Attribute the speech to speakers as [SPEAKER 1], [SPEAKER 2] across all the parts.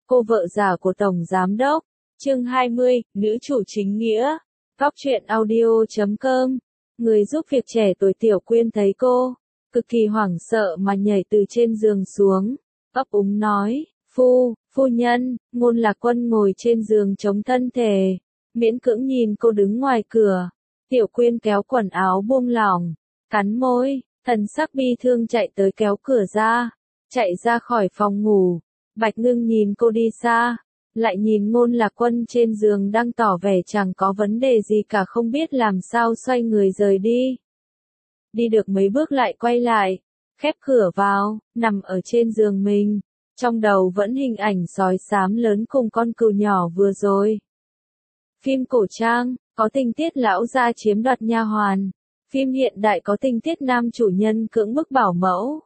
[SPEAKER 1] Cô vợ già của Tổng Giám Đốc. Chương 20, nữ chủ chính nghĩa. Góc truyện audio.com. Người giúp việc trẻ tuổi Tiểu Quyên thấy cô, cực kỳ hoảng sợ mà nhảy từ trên giường xuống, ấp úng nói, phu nhân. Ngôn Lạc Quân ngồi trên giường chống thân thể, miễn cưỡng nhìn cô đứng ngoài cửa. Tiểu Quyên kéo quần áo buông lỏng, cắn môi, thần sắc bi thương chạy tới kéo cửa ra, chạy ra khỏi phòng ngủ. Bạch Ngưng nhìn cô đi xa, lại nhìn Ngôn Lạc Quân trên giường đang tỏ vẻ chẳng có vấn đề gì cả, không biết làm sao xoay người rời đi. Đi được mấy bước lại quay lại, khép cửa vào, nằm ở trên giường mình, trong đầu vẫn hình ảnh sói xám lớn cùng con cừu nhỏ vừa rồi. Phim cổ trang, có tình tiết lão gia chiếm đoạt nha hoàn. Phim hiện đại có tình tiết nam chủ nhân cưỡng bức bảo mẫu.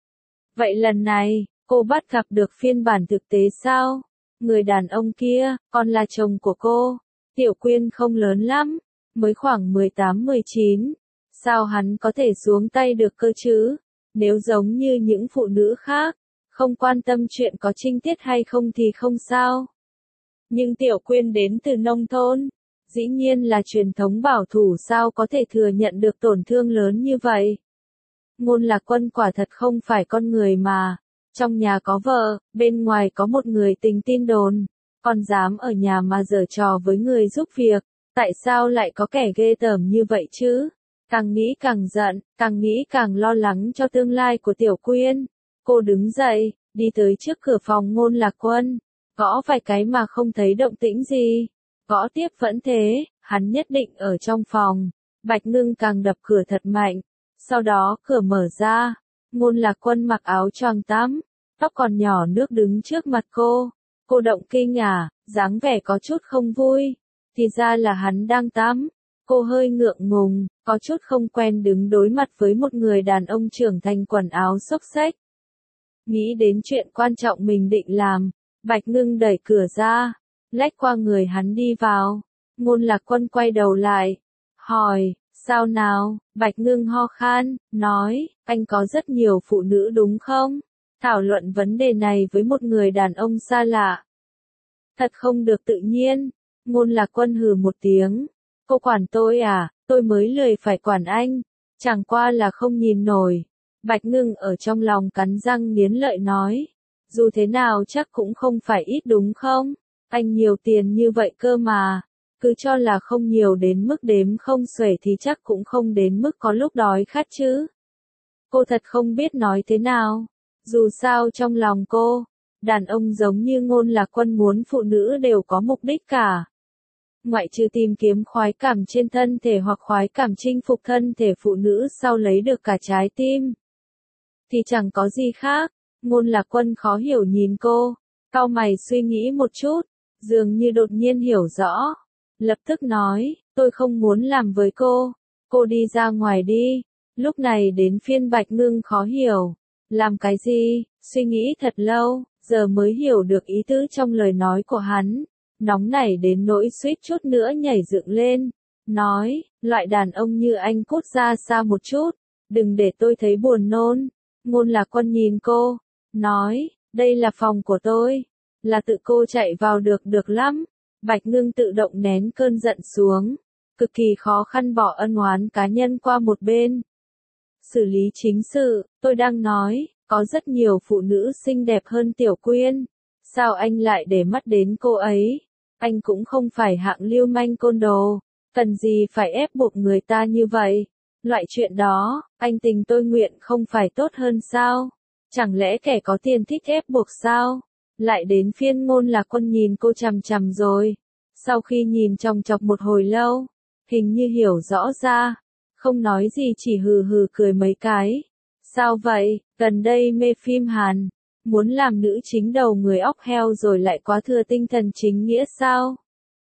[SPEAKER 1] Vậy lần này, cô bắt gặp được phiên bản thực tế sao? Người đàn ông kia, còn là chồng của cô. Tiểu Quyên không lớn lắm, mới khoảng 18-19. Sao hắn có thể xuống tay được cơ chứ? Nếu giống như những phụ nữ khác, không quan tâm chuyện có trinh tiết hay không thì không sao. Nhưng Tiểu Quyên đến từ nông thôn, dĩ nhiên là truyền thống bảo thủ, sao có thể thừa nhận được tổn thương lớn như vậy. Ngôn Lạc Quân quả thật không phải con người mà, trong nhà có vợ, bên ngoài có một người tình tin đồn, còn dám ở nhà mà giở trò với người giúp việc, tại sao lại có kẻ ghê tởm như vậy chứ? Càng nghĩ càng giận, càng nghĩ càng lo lắng cho tương lai của Tiểu Quyên. Cô đứng dậy, đi tới trước cửa phòng Ngôn Lạc Quân, gõ vài cái mà không thấy động tĩnh gì. Gõ tiếp vẫn thế, hắn nhất định ở trong phòng. Bạch Ngưng càng đập cửa thật mạnh. Sau đó cửa mở ra, Ngôn Lạc Quân mặc áo choàng tắm, tóc còn nhỏ nước đứng trước mặt cô. Cô động kinh à, dáng vẻ có chút không vui. Thì ra là hắn đang tắm. Cô hơi ngượng ngùng, có chút không quen đứng đối mặt với một người đàn ông trưởng thành quần áo xốc xếch. Nghĩ đến chuyện quan trọng mình định làm, Bạch Ngưng đẩy cửa ra, lách qua người hắn đi vào. Ngôn Lạc Quân quay đầu lại, hỏi, sao nào? Bạch Ngưng ho khan, nói, anh có rất nhiều phụ nữ đúng không? Thảo luận vấn đề này với một người đàn ông xa lạ. Thật không được tự nhiên. Ngôn Lạc Quân hừ một tiếng. Cô quản tôi à, tôi mới lười phải quản anh. Chẳng qua là không nhìn nổi. Bạch Ngưng ở trong lòng cắn răng nghiến lợi nói. Dù thế nào chắc cũng không phải ít đúng không? Anh nhiều tiền như vậy cơ mà. Cứ cho là không nhiều đến mức đếm không xuể thì chắc cũng không đến mức có lúc đói khát chứ. Cô thật không biết nói thế nào. Dù sao trong lòng cô, đàn ông giống như Ngôn Lạc Quân muốn phụ nữ đều có mục đích cả. Ngoại trừ tìm kiếm khoái cảm trên thân thể hoặc khoái cảm chinh phục thân thể phụ nữ sau lấy được cả trái tim, thì chẳng có gì khác. Ngôn Lạc Quân khó hiểu nhìn cô, cau mày suy nghĩ một chút, dường như đột nhiên hiểu rõ. Lập tức nói, tôi không muốn làm với cô đi ra ngoài đi. Lúc này đến phiên Bạch Ngưng khó hiểu, làm cái gì, suy nghĩ thật lâu, giờ mới hiểu được ý tứ trong lời nói của hắn, nóng nảy đến nỗi suýt chút nữa nhảy dựng lên, nói, loại đàn ông như anh cút ra xa một chút, đừng để tôi thấy buồn nôn. Ngôn Lạc Quân nhìn cô, nói, đây là phòng của tôi, là tự cô chạy vào được lắm. Bạch Ngưng tự động nén cơn giận xuống, cực kỳ khó khăn bỏ ân oán cá nhân qua một bên. Xử lý chính sự, tôi đang nói, có rất nhiều phụ nữ xinh đẹp hơn Tiểu Quyên. Sao anh lại để mắt đến cô ấy? Anh cũng không phải hạng lưu manh côn đồ, cần gì phải ép buộc người ta như vậy? Loại chuyện đó, anh tình tôi nguyện không phải tốt hơn sao? Chẳng lẽ kẻ có tiền thích ép buộc sao? Lại đến phiên Ngôn Lạc Quân nhìn cô chằm chằm rồi. Sau khi nhìn chòng chọc một hồi lâu, hình như hiểu rõ ra, không nói gì chỉ hừ hừ cười mấy cái. Sao vậy, gần đây mê phim Hàn, muốn làm nữ chính đầu người óc heo rồi lại quá thừa tinh thần chính nghĩa sao?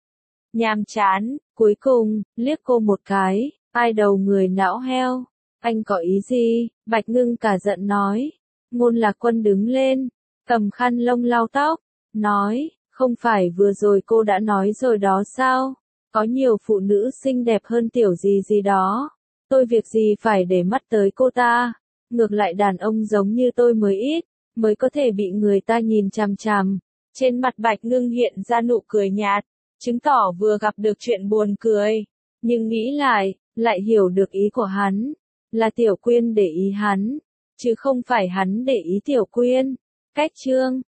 [SPEAKER 1] Nhàm chán, cuối cùng, liếc cô một cái, ai đầu người não heo, anh có ý gì? Bạch Ngưng cả giận nói. Ngôn Lạc Quân đứng lên, cầm khăn lông lau tóc, nói, không phải vừa rồi cô đã nói rồi đó sao? Có nhiều phụ nữ xinh đẹp hơn tiểu gì đó. Tôi việc gì phải để mắt tới cô ta? Ngược lại đàn ông giống như tôi mới ít, mới có thể bị người ta nhìn chằm chằm. Trên mặt Bạch Ngưng hiện ra nụ cười nhạt, chứng tỏ vừa gặp được chuyện buồn cười. Nhưng nghĩ lại hiểu được ý của hắn. Là Tiểu Quyên để ý hắn, chứ không phải hắn để ý Tiểu Quyên. Cách chương